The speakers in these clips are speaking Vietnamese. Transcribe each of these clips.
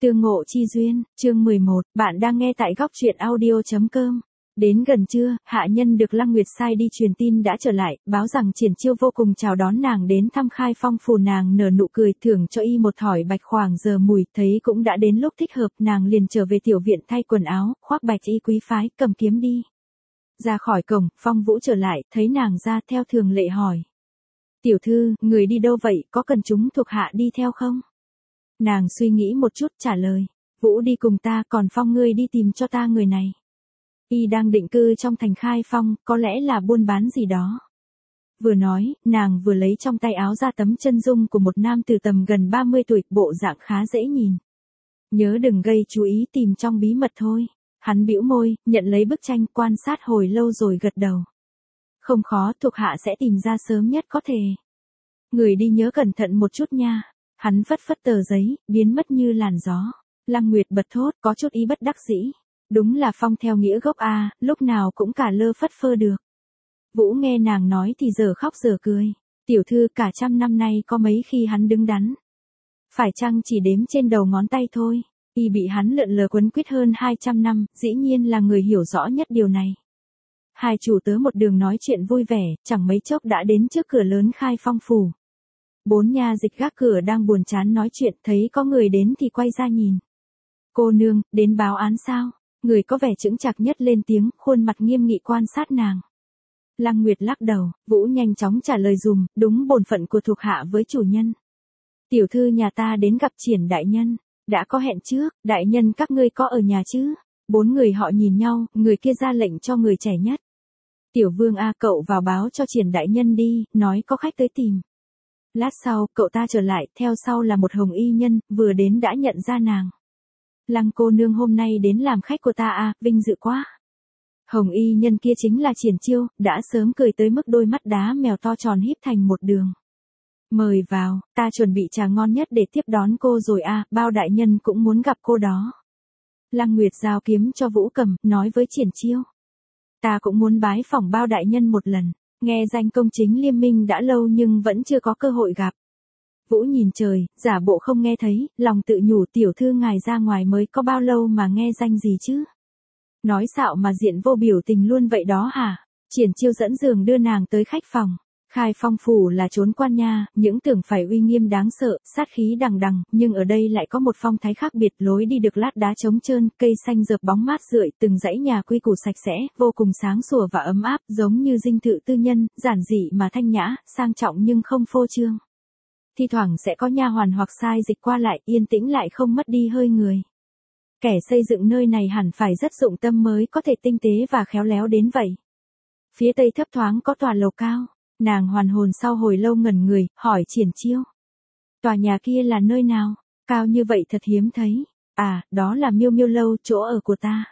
Tương ngộ chi duyên, chương 11, bạn đang nghe tại góc truyện audio.com. Đến gần trưa, hạ nhân được Lăng Nguyệt sai đi truyền tin đã trở lại, báo rằng Triển Chiêu vô cùng chào đón nàng đến thăm Khai Phong phủ. Nàng nở nụ cười, thưởng cho y một thỏi bạch khoảng giờ mùi, thấy cũng đã đến lúc thích hợp, nàng liền trở về tiểu viện thay quần áo, khoác bạch y quý phái, cầm kiếm đi. Ra khỏi cổng, Phong Vũ trở lại, thấy nàng ra theo thường lệ hỏi. Tiểu thư, người đi đâu vậy, có cần chúng thuộc hạ đi theo không? Nàng suy nghĩ một chút trả lời, Vũ đi cùng ta, còn Phong ngươi đi tìm cho ta người này. Y đang định cư trong thành Khai Phong, có lẽ là buôn bán gì đó. Vừa nói, nàng vừa lấy trong tay áo ra tấm chân dung của một nam từ tầm gần 30 tuổi, bộ dạng khá dễ nhìn. Nhớ đừng gây chú ý, tìm trong bí mật thôi. Hắn bĩu môi, nhận lấy bức tranh, quan sát hồi lâu rồi gật đầu. Không khó, thuộc hạ sẽ tìm ra sớm nhất có thể. Người đi nhớ cẩn thận một chút nha. Hắn phất phất tờ giấy, biến mất như làn gió. Lăng Nguyệt bật thốt, có chút ý bất đắc dĩ. Đúng là Phong theo nghĩa gốc a, lúc nào cũng cả lơ phất phơ được. Vũ nghe nàng nói thì giờ khóc giờ cười. Tiểu thư, cả trăm năm nay có mấy khi hắn đứng đắn. Phải chăng chỉ đếm trên đầu ngón tay thôi. Y bị hắn lượn lờ quấn quýt hơn 200 năm, dĩ nhiên là người hiểu rõ nhất điều này. Hai chủ tớ một đường nói chuyện vui vẻ, chẳng mấy chốc đã đến trước cửa lớn Khai Phong phủ. 4 nha dịch gác cửa đang buồn chán nói chuyện, thấy có người đến thì quay ra nhìn. Cô nương, đến báo án sao? Người có vẻ chững chạc nhất lên tiếng, khuôn mặt nghiêm nghị quan sát nàng. Lăng Nguyệt lắc đầu, Vũ nhanh chóng trả lời dùm, đúng bổn phận của thuộc hạ với chủ nhân. Tiểu thư nhà ta đến gặp Triển đại nhân, đã có hẹn trước, đại nhân các ngươi có ở nhà chứ? 4 người họ nhìn nhau, người kia ra lệnh cho người trẻ nhất. Tiểu vương a, cậu vào báo cho Triển đại nhân đi, nói có khách tới tìm. Lát sau, cậu ta trở lại, theo sau là một hồng y nhân, vừa đến đã nhận ra nàng. Lăng cô nương hôm nay đến làm khách của ta à, vinh dự quá. Hồng y nhân kia chính là Triển Chiêu, đã sớm cười tới mức đôi mắt đá mèo to tròn híp thành một đường. Mời vào, ta chuẩn bị trà ngon nhất để tiếp đón cô rồi à, bao đại nhân cũng muốn gặp cô đó. Lăng Nguyệt giao kiếm cho Vũ cầm, nói với Triển Chiêu. Ta cũng muốn bái phỏng bao đại nhân một lần. Nghe danh công chính liêm minh đã lâu nhưng vẫn chưa có cơ hội gặp. Vũ nhìn trời, giả bộ không nghe thấy, lòng tự nhủ, tiểu thư ngài ra ngoài mới có bao lâu mà nghe danh gì chứ? Nói xạo mà diện vô biểu tình luôn vậy đó hả? Triển Chiêu dẫn giường đưa nàng tới khách phòng. Khai Phong phủ là chốn quan nha, những tưởng phải uy nghiêm đáng sợ, sát khí đằng đằng, nhưng ở đây lại có một phong thái khác biệt, lối đi được lát đá trống trơn, cây xanh rợp bóng mát rượi, từng dãy nhà quy củ sạch sẽ, vô cùng sáng sủa và ấm áp, giống như dinh thự tư nhân, giản dị mà thanh nhã, sang trọng nhưng không phô trương. Thi thoảng sẽ có nha hoàn hoặc sai dịch qua lại, yên tĩnh lại không mất đi hơi người. Kẻ xây dựng nơi này hẳn phải rất dụng tâm mới có thể tinh tế và khéo léo đến vậy. Phía tây thấp thoáng có tòa lầu cao. Nàng hoàn hồn sau hồi lâu ngẩn người, hỏi Triển Chiêu. Tòa nhà kia là nơi nào? Cao như vậy thật hiếm thấy. À, đó là Miêu Miêu lâu, chỗ ở của ta.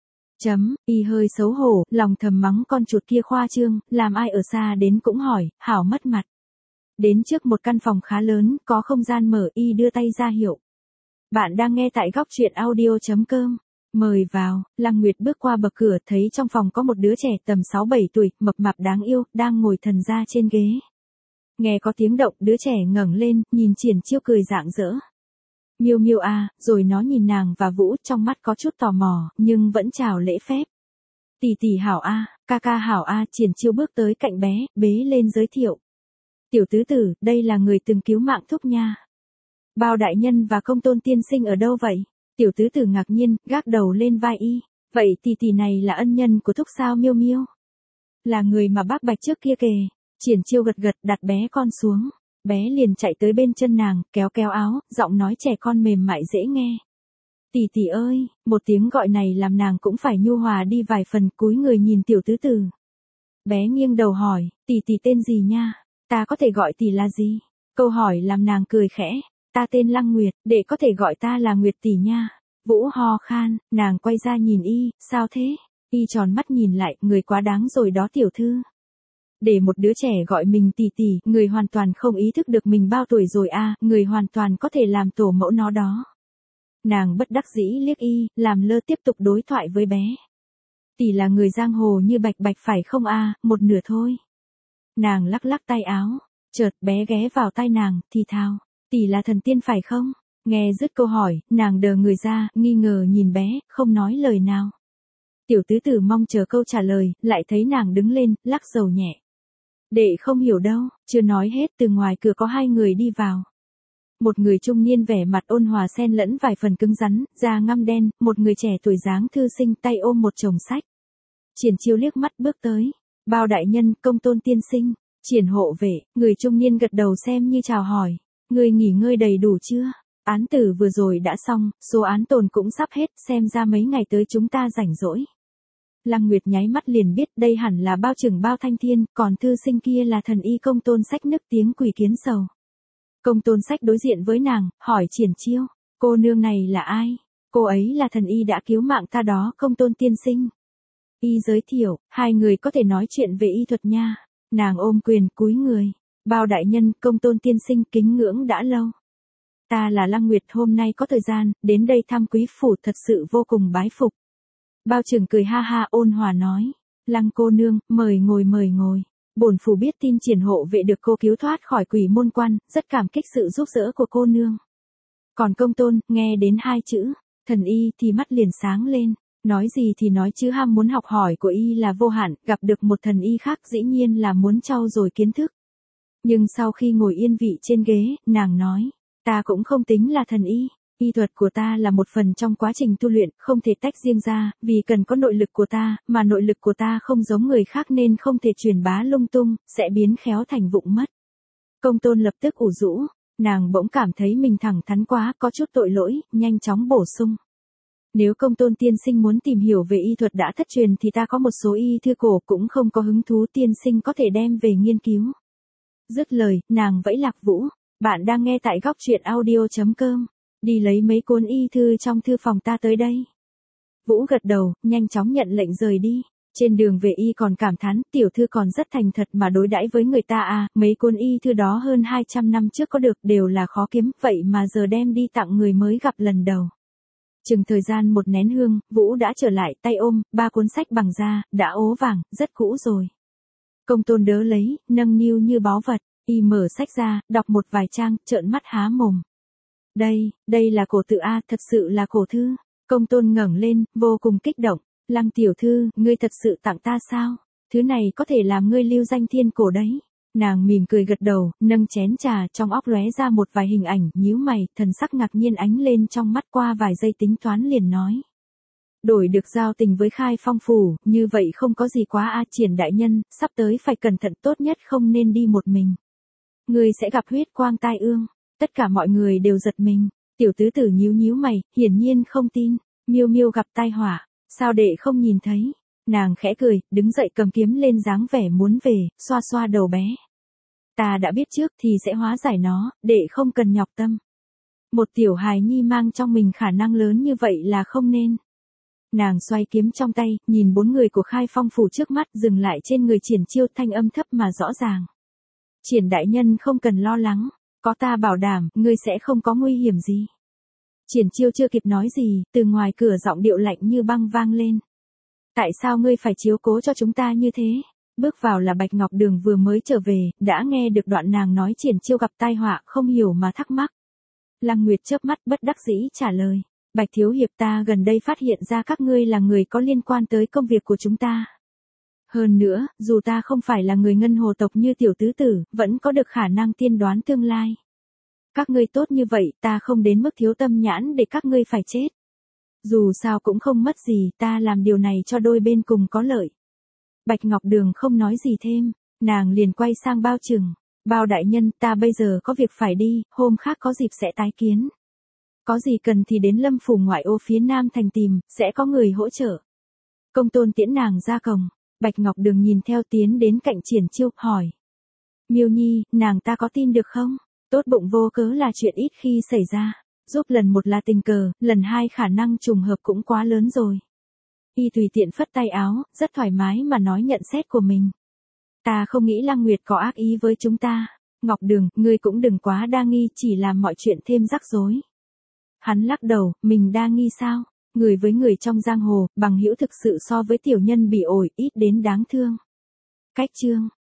Y hơi xấu hổ, lòng thầm mắng con chuột kia khoa trương, làm ai ở xa đến cũng hỏi, hảo mất mặt. Đến trước một căn phòng khá lớn, có không gian mở, y đưa tay ra hiệu. Bạn đang nghe tại góc truyện audio.com. Mời vào, Lăng Nguyệt bước qua bậc cửa, thấy trong phòng có một đứa trẻ tầm 6-7 tuổi, mập mạp đáng yêu, đang ngồi thần ra trên ghế. Nghe có tiếng động, đứa trẻ ngẩng lên, nhìn Triển Chiêu cười rạng rỡ. Miêu Miêu à, rồi nó nhìn nàng và Vũ, trong mắt có chút tò mò, nhưng vẫn chào lễ phép. Tỷ tỷ hảo a, ca ca hảo a. Triển Chiêu bước tới cạnh bé, bế lên giới thiệu. Tiểu tứ tử, đây là người từng cứu mạng thúc nha. Bao đại nhân và công tôn tiên sinh ở đâu vậy? Tiểu tứ tử ngạc nhiên, gác đầu lên vai y. Vậy tỷ này là ân nhân của thúc sao Miêu Miêu? Là người mà bác Bạch trước kia kề. Triển Chiêu gật gật, đặt bé con xuống. Bé liền chạy tới bên chân nàng, kéo kéo áo, giọng nói trẻ con mềm mại dễ nghe. Tỷ ơi, một tiếng gọi này làm nàng cũng phải nhu hòa đi vài phần, cúi người nhìn tiểu tứ tử. Bé nghiêng đầu hỏi, tỷ tên gì nha? Ta có thể gọi tỷ là gì? Câu hỏi làm nàng cười khẽ. Ta tên Lăng Nguyệt, để có thể gọi ta là Nguyệt tỷ nha. Vũ ho khan, nàng quay ra nhìn y, sao thế? Y tròn mắt nhìn lại, người quá đáng rồi đó tiểu thư. Để một đứa trẻ gọi mình tỷ, người hoàn toàn không ý thức được mình bao tuổi rồi à, người hoàn toàn có thể làm tổ mẫu nó đó. Nàng bất đắc dĩ liếc y, làm lơ tiếp tục đối thoại với bé. Tỷ là người giang hồ như Bạch phải không à, một nửa thôi. Nàng lắc lắc tay áo, chợt bé ghé vào tai nàng, thì thào. Tỷ là thần tiên phải không? Nghe dứt câu hỏi, nàng đờ người ra, nghi ngờ nhìn bé, không nói lời nào. Tiểu tứ tử mong chờ câu trả lời, lại thấy nàng đứng lên, lắc đầu nhẹ. Đệ không hiểu đâu, chưa nói hết từ ngoài cửa có hai người đi vào. Một người trung niên vẻ mặt ôn hòa xen lẫn vài phần cứng rắn, da ngăm đen, một người trẻ tuổi dáng thư sinh tay ôm một chồng sách. Triển Chiêu liếc mắt bước tới. Bao đại nhân, Công Tôn tiên sinh. Triển hộ vệ, người trung niên gật đầu xem như chào hỏi. Người nghỉ ngơi đầy đủ chưa? Án tử vừa rồi đã xong, số án tồn cũng sắp hết, xem ra mấy ngày tới chúng ta rảnh rỗi. Lăng Nguyệt nháy mắt liền biết đây hẳn là Bao Trưởng Bao Thanh Thiên, còn thư sinh kia là thần y Công Tôn Sách nức tiếng quỷ kiến sầu. Công Tôn Sách đối diện với nàng, hỏi Triển Chiêu, cô nương này là ai? Cô ấy là thần y đã cứu mạng ta đó, Công Tôn tiên sinh. Y giới thiệu, hai người có thể nói chuyện về y thuật nha. Nàng ôm quyền cúi người. Bao đại nhân, Công Tôn tiên sinh kính ngưỡng đã lâu. Ta là Lăng Nguyệt, hôm nay có thời gian, đến đây thăm quý phủ, thật sự vô cùng bái phục. Bao trưởng cười ha ha ôn hòa nói. Lăng cô nương, mời ngồi mời ngồi. Bổn phủ biết tin Triển hộ vệ được cô cứu thoát khỏi quỷ môn quan, rất cảm kích sự giúp đỡ của cô nương. Còn Công Tôn, nghe đến hai chữ, thần y thì mắt liền sáng lên. Nói gì thì nói chứ ham muốn học hỏi của y là vô hạn, gặp được một thần y khác dĩ nhiên là muốn trau dồi kiến thức. Nhưng sau khi ngồi yên vị trên ghế, nàng nói, ta cũng không tính là thần y. Y thuật của ta là một phần trong quá trình tu luyện, không thể tách riêng ra, vì cần có nội lực của ta, mà nội lực của ta không giống người khác nên không thể truyền bá lung tung, sẽ biến khéo thành vụng mất. Công Tôn lập tức ủ rũ, nàng bỗng cảm thấy mình thẳng thắn quá, có chút tội lỗi, nhanh chóng bổ sung. Nếu Công Tôn tiên sinh muốn tìm hiểu về y thuật đã thất truyền thì ta có một số y thư cổ cũng không có hứng thú, tiên sinh có thể đem về nghiên cứu. Dứt lời, nàng vẫy Lạc Vũ, bạn đang nghe tại góc truyện audio.com. Đi lấy mấy cuốn y thư trong thư phòng ta tới đây. Vũ gật đầu, nhanh chóng nhận lệnh rời đi. Trên đường về y còn cảm thán, tiểu thư còn rất thành thật mà đối đãi với người ta à, mấy cuốn y thư đó hơn 200 năm trước có được, đều là khó kiếm, vậy mà giờ đem đi tặng người mới gặp lần đầu. Chừng thời gian một nén hương, Vũ đã trở lại, tay ôm, 3 cuốn sách bằng da, đã ố vàng, rất cũ rồi. Công Tôn đỡ lấy, nâng niu như báu vật, y mở sách ra, đọc một vài trang, trợn mắt há mồm. Đây là cổ tự A, thật sự là cổ thư. Công Tôn ngẩng lên, vô cùng kích động. Lăng tiểu thư, ngươi thật sự tặng ta sao? Thứ này có thể làm ngươi lưu danh thiên cổ đấy. Nàng mỉm cười gật đầu, nâng chén trà, trong óc lóe ra một vài hình ảnh, nhíu mày, thần sắc ngạc nhiên ánh lên trong mắt, qua vài giây tính toán liền nói. Đổi được giao tình với Khai Phong phủ, như vậy không có gì quá a. Triển đại nhân, sắp tới phải cẩn thận, tốt nhất không nên đi một mình. Ngươi sẽ gặp huyết quang tai ương. Tất cả mọi người đều giật mình. Tiểu tứ tử nhíu mày, hiển nhiên không tin. Miêu Miêu gặp tai họa, sao đệ không nhìn thấy? Nàng khẽ cười, đứng dậy cầm kiếm lên dáng vẻ muốn về, xoa xoa đầu bé. Ta đã biết trước thì sẽ hóa giải nó, đệ không cần nhọc tâm. Một tiểu hài nhi mang trong mình khả năng lớn như vậy là không nên. Nàng xoay kiếm trong tay, nhìn 4 người của Khai Phong phủ trước mắt, dừng lại trên người Triển Chiêu, thanh âm thấp mà rõ ràng. Triển đại nhân không cần lo lắng, có ta bảo đảm, ngươi sẽ không có nguy hiểm gì. Triển Chiêu chưa kịp nói gì, từ ngoài cửa giọng điệu lạnh như băng vang lên. Tại sao ngươi phải chiếu cố cho chúng ta như thế? Bước vào là Bạch Ngọc Đường vừa mới trở về, đã nghe được đoạn nàng nói Triển Chiêu gặp tai họa, không hiểu mà thắc mắc. Lăng Nguyệt chớp mắt bất đắc dĩ trả lời. Bạch thiếu hiệp, ta gần đây phát hiện ra các ngươi là người có liên quan tới công việc của chúng ta. Hơn nữa, dù ta không phải là người ngân hồ tộc như tiểu tứ tử, vẫn có được khả năng tiên đoán tương lai. Các ngươi tốt như vậy, ta không đến mức thiếu tâm nhãn để các ngươi phải chết. Dù sao cũng không mất gì, ta làm điều này cho đôi bên cùng có lợi. Bạch Ngọc Đường không nói gì thêm, nàng liền quay sang Bao Trừng. Bao đại nhân, ta bây giờ có việc phải đi, hôm khác có dịp sẽ tái kiến. Có gì cần thì đến Lâm phủ ngoại ô phía Nam thành tìm, sẽ có người hỗ trợ. Công Tôn tiễn nàng ra cổng, Bạch Ngọc Đường nhìn theo tiến đến cạnh Triển Chiêu, hỏi. Miêu Nhi, nàng ta có tin được không? Tốt bụng vô cớ là chuyện ít khi xảy ra. Giúp lần một là tình cờ, lần hai khả năng trùng hợp cũng quá lớn rồi. Y tùy tiện phất tay áo, rất thoải mái mà nói nhận xét của mình. Ta không nghĩ Lăng Nguyệt có ác ý với chúng ta. Ngọc Đường, ngươi cũng đừng quá đa nghi, chỉ làm mọi chuyện thêm rắc rối. Hắn lắc đầu, mình đa nghi sao? Người với người trong giang hồ, bằng hữu thực sự so với tiểu nhân bị ổi, ít đến đáng thương. Cách chương